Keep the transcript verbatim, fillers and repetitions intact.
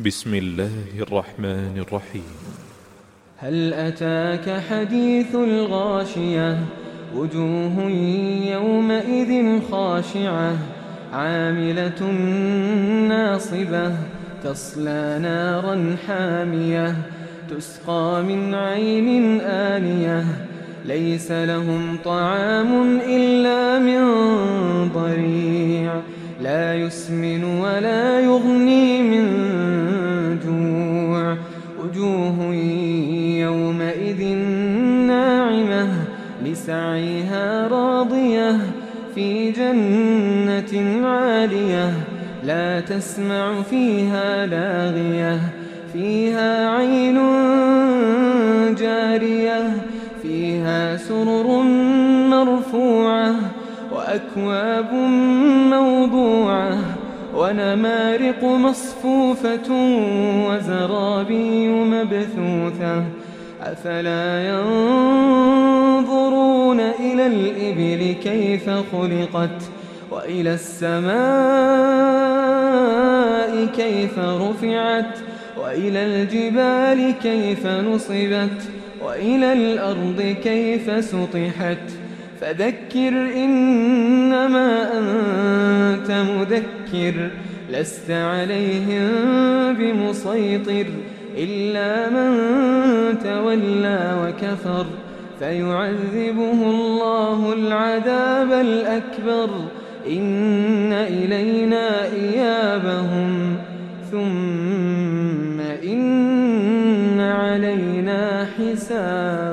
بسم الله الرحمن الرحيم. هل أتاك حديث الغاشية وجوه يومئذ خاشعة عاملة ناصبة تصلى نارا حامية تسقى من عين آنية ليس لهم طعام إلا من ضريع لا يسمن ولا يغني من جوع وجوه يومئذ ناعمة لسعيها راضية في جنة عالية لا تسمع فيها لاغية فيها عين جارية فيها سرر مرفوعة وأكواب موضوعة ونمارق مصفوفة وزرابي مبثوثة أفلا ينظرون إلى الإبل كيف خلقت وإلى السماء كيف رفعت وإلى الجبال كيف نصبت وإلى الأرض كيف سطحت فذكر إنما أنت مذكر لست عليهم بمسيطر إلا من تولى وكفر فيعذبه الله العذاب الأكبر إن إلينا إيابهم ثم إن علينا حسابهم.